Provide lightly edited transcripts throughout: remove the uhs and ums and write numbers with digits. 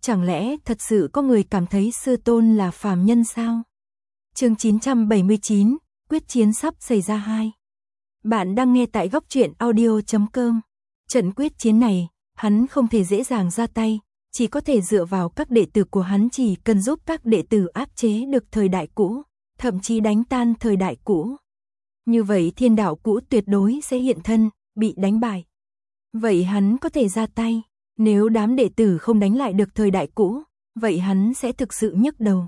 Chẳng lẽ thật sự có người cảm thấy sư tôn là phàm nhân sao? Chương 979, quyết chiến sắp xảy ra 2. Bạn đang nghe tại góc truyện audio.com. Trận quyết chiến này, hắn không thể dễ dàng ra tay, chỉ có thể dựa vào các đệ tử của hắn, chỉ cần giúp các đệ tử áp chế được thời đại cũ, thậm chí đánh tan thời đại cũ. Như vậy thiên đạo cũ tuyệt đối sẽ hiện thân, bị đánh bại. Vậy hắn có thể ra tay, nếu đám đệ tử không đánh lại được thời đại cũ, vậy hắn sẽ thực sự nhức đầu.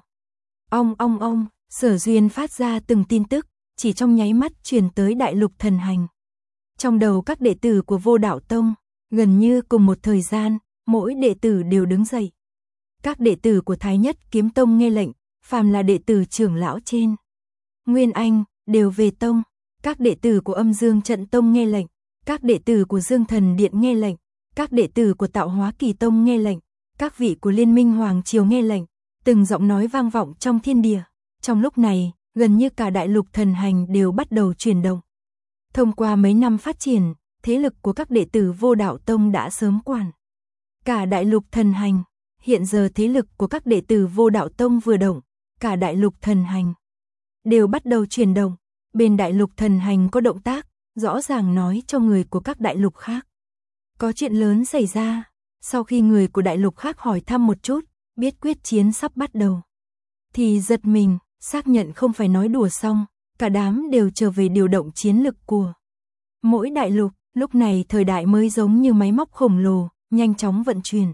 Ong, Sở Duyên phát ra từng tin tức, chỉ trong nháy mắt truyền tới Đại Lục Thần Hành. Trong đầu các đệ tử của Vô Đạo Tông, gần như cùng một thời gian, mỗi đệ tử đều đứng dậy. Các đệ tử của Thái Nhất Kiếm Tông nghe lệnh, phàm là đệ tử trưởng lão trên Nguyên Anh, đều về tông. Các đệ tử của Âm Dương Trận Tông nghe lệnh, các đệ tử của Dương Thần Điện nghe lệnh, các đệ tử của Tạo Hóa Kỳ Tông nghe lệnh, các vị của Liên Minh Hoàng Triều nghe lệnh, từng giọng nói vang vọng trong thiên địa. Trong lúc này, gần như cả Đại Lục Thần Hành đều bắt đầu chuyển động. Thông qua mấy năm phát triển, thế lực của các đệ tử Vô Đạo Tông đã sớm quản cả Đại Lục Thần Hành. Hiện giờ thế lực của các đệ tử Vô Đạo Tông vừa động, cả Đại Lục Thần Hành đều bắt đầu chuyển động. Bên Đại Lục Thần Hành có động tác, rõ ràng nói cho người của các đại lục khác có chuyện lớn xảy ra. Sau khi người của đại lục khác hỏi thăm một chút, biết quyết chiến sắp bắt đầu, thì giật mình, xác nhận không phải nói đùa xong, cả đám đều trở về điều động chiến lực của mỗi đại lục. Lúc này thời đại mới giống như máy móc khổng lồ, nhanh chóng vận chuyển.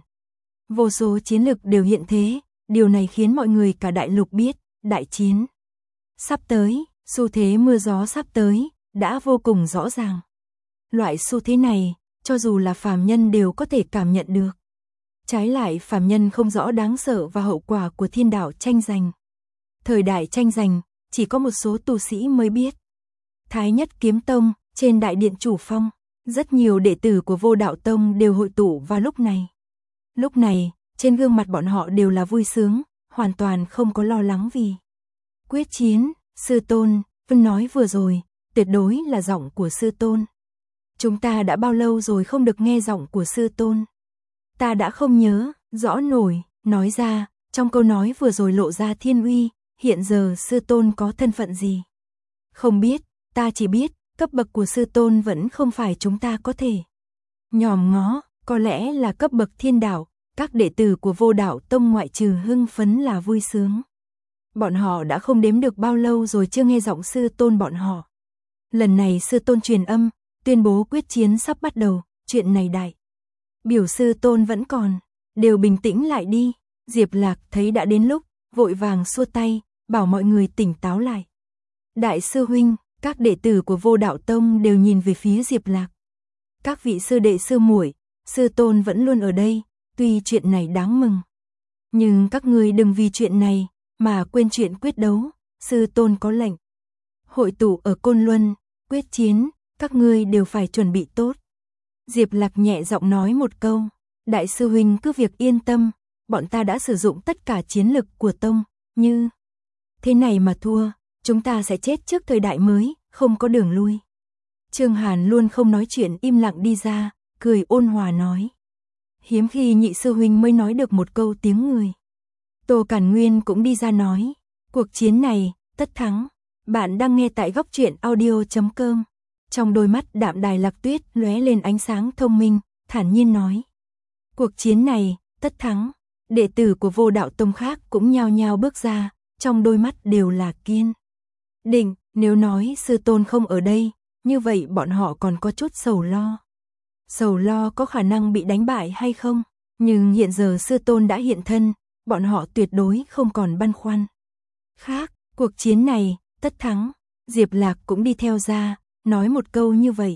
Vô số chiến lực đều hiện thế, điều này khiến mọi người cả đại lục biết, đại chiến sắp tới, xu thế mưa gió sắp tới, đã vô cùng rõ ràng. Loại xu thế này, cho dù là phàm nhân đều có thể cảm nhận được. Trái lại phàm nhân không rõ đáng sợ và hậu quả của thiên đạo tranh giành. Thời đại tranh giành, chỉ có một số tu sĩ mới biết. Thái Nhất Kiếm Tông, trên đại điện chủ phong, rất nhiều đệ tử của Vô Đạo Tông đều hội tụ vào lúc này. Lúc này, trên gương mặt bọn họ đều là vui sướng, hoàn toàn không có lo lắng vì quyết chiến. Sư tôn, Vân nói vừa rồi, tuyệt đối là giọng của sư tôn. Chúng ta đã bao lâu rồi không được nghe giọng của sư tôn? Ta đã không nhớ rõ nổi. Nói ra, trong câu nói vừa rồi lộ ra thiên uy. Hiện giờ sư tôn có thân phận gì? Không biết, ta chỉ biết cấp bậc của sư tôn vẫn không phải chúng ta có thể nhòm ngó, có lẽ là cấp bậc thiên đạo. Các đệ tử của Vô Đạo Tông ngoại trừ hưng phấn là vui sướng. Bọn họ đã không đếm được bao lâu rồi chưa nghe giọng sư tôn bọn họ. Lần này sư tôn truyền âm, tuyên bố quyết chiến sắp bắt đầu, chuyện này đại biểu sư tôn vẫn còn, đều bình tĩnh lại đi. Diệp Lạc thấy đã đến lúc, vội vàng xua tay, bảo mọi người tỉnh táo lại. Đại sư huynh, các đệ tử của Vô Đạo Tông đều nhìn về phía Diệp Lạc. Các vị sư đệ sư muội, sư tôn vẫn luôn ở đây, tuy chuyện này đáng mừng, nhưng các ngươi đừng vì chuyện này mà quên chuyện quyết đấu. Sư tôn có lệnh hội tụ ở Côn Luân, quyết chiến, các ngươi đều phải chuẩn bị tốt. Diệp Lạc nhẹ giọng nói một câu, đại sư huynh cứ việc yên tâm, bọn ta đã sử dụng tất cả chiến lực của tông, như thế này mà thua, chúng ta sẽ chết trước thời đại mới, không có đường lui. Trương Hàn luôn không nói chuyện im lặng đi ra, cười ôn hòa nói. Hiếm khi nhị sư huynh mới nói được một câu tiếng người. Tô Cản Nguyên cũng đi ra nói, cuộc chiến này, tất thắng. Bạn đang nghe tại góc truyện audio.com. Trong đôi mắt Đạm Đài Lạc Tuyết lóe lên ánh sáng thông minh, thản nhiên nói. Cuộc chiến này, tất thắng. Đệ tử của Vô Đạo Tông khác cũng nhao nhao bước ra, trong đôi mắt đều là kiên định. Nếu nói sư tôn không ở đây, như vậy bọn họ còn có chút sầu lo. Sầu lo có khả năng bị đánh bại hay không, nhưng hiện giờ sư tôn đã hiện thân, bọn họ tuyệt đối không còn băn khoăn. Khác, cuộc chiến này, tất thắng. Diệp Lạc cũng đi theo ra, nói một câu như vậy.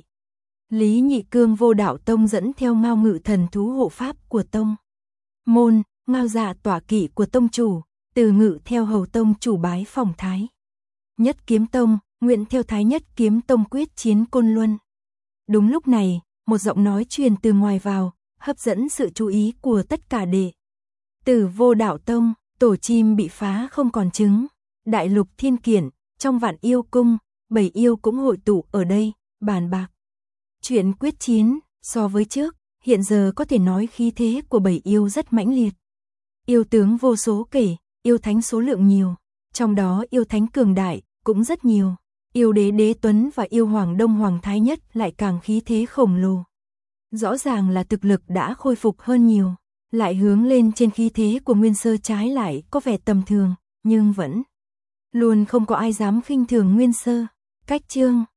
Lý Nhị Cương Vô Đạo Tông dẫn theo Ngao Ngự thần thú hộ pháp của tông môn, Ngao Dạ tọa kỵ của tông chủ, Từ Ngự theo hầu tông chủ bái phòng Thái Nhất Kiếm Tông, nguyện theo Thái Nhất Kiếm Tông quyết chiến Côn Luân. Đúng lúc này, một giọng nói truyền từ ngoài vào, hấp dẫn sự chú ý của tất cả đệ tử Vô Đạo Tông. Tổ chim bị phá không còn trứng. Đại lục thiên kiển, trong Vạn Yêu Cung, 7 yêu cũng hội tụ ở đây, bàn bạc chuyện quyết chiến. So với trước, hiện giờ có thể nói khí thế của 7 yêu rất mãnh liệt. Yêu tướng vô số kể, yêu thánh số lượng nhiều, trong đó yêu thánh cường đại cũng rất nhiều. Yêu đế Đế Tuấn và yêu hoàng Đông Hoàng Thái Nhất lại càng khí thế khổng lồ. Rõ ràng là thực lực đã khôi phục hơn nhiều, lại hướng lên trên khí thế của Nguyên Sơ trái lại có vẻ tầm thường, nhưng vẫn luôn không có ai dám khinh thường Nguyên Sơ. Cách chương